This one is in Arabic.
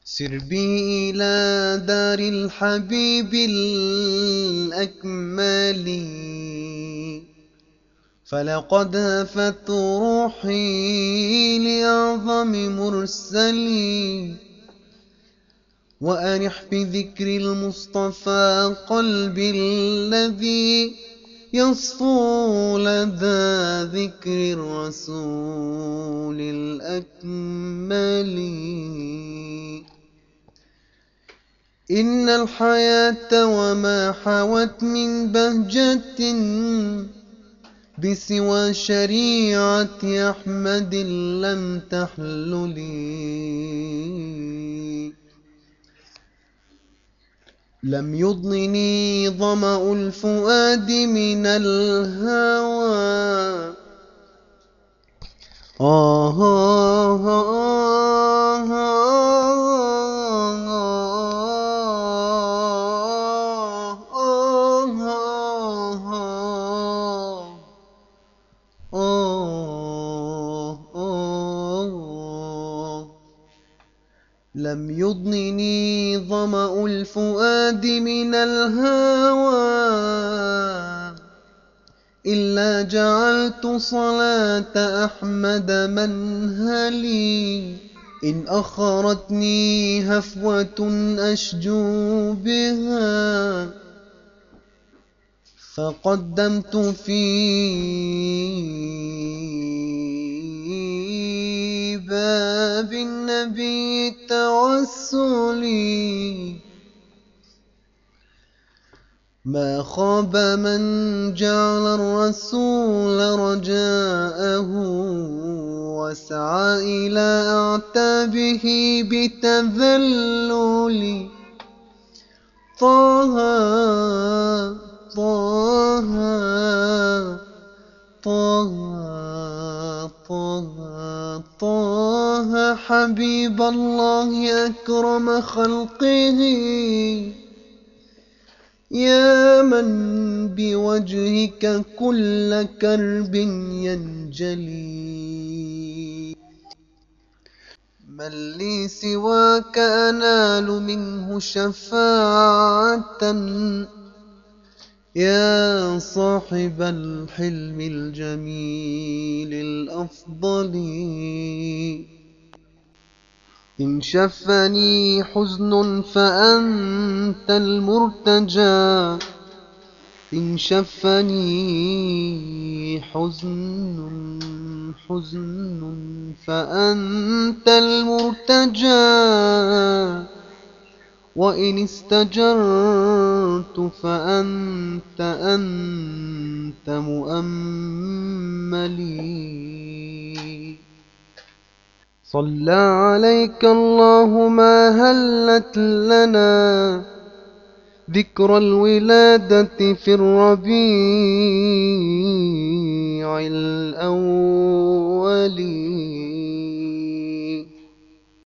سر بي إلى دار الحبيب الأكمل، فلقد هفت روحي لأعظم مرسلي. وأرح بذكر المصطفى قلبي الذي يصفو لدى ذكر الرسول الأكمل. إن الحياة وما حوت من بهجة بسوى شريعة أحمد لم تحللي. لم يضنني ظمأ الفؤاد من الهوى. لم يضنني ظمأ الفؤاد من الهوى، إلا جعلت صلاة أحمد منهلي. إن أخرتني هفوة أشجو بها، فقدمت في باب النبي توسلي. ما خاب من جعل الرسول رجاءه، وسعى إلى أعتابه بتذلل. طه طه طه طه طه حبيب الله أكرم خلقه، يا من بوجهك كل كرب ينجلي. من لي سواك أنال منه شفاعة، يا صاحب الحلم الجميل الأفضل. إن شفني حزن فأنت المرتجى، إن شفني حزن فأنت المرتجى. وإن استجرت فأنت مؤملي. صلى عليك الله ما هلت لنا ذكر الولادة في الربيع الأول.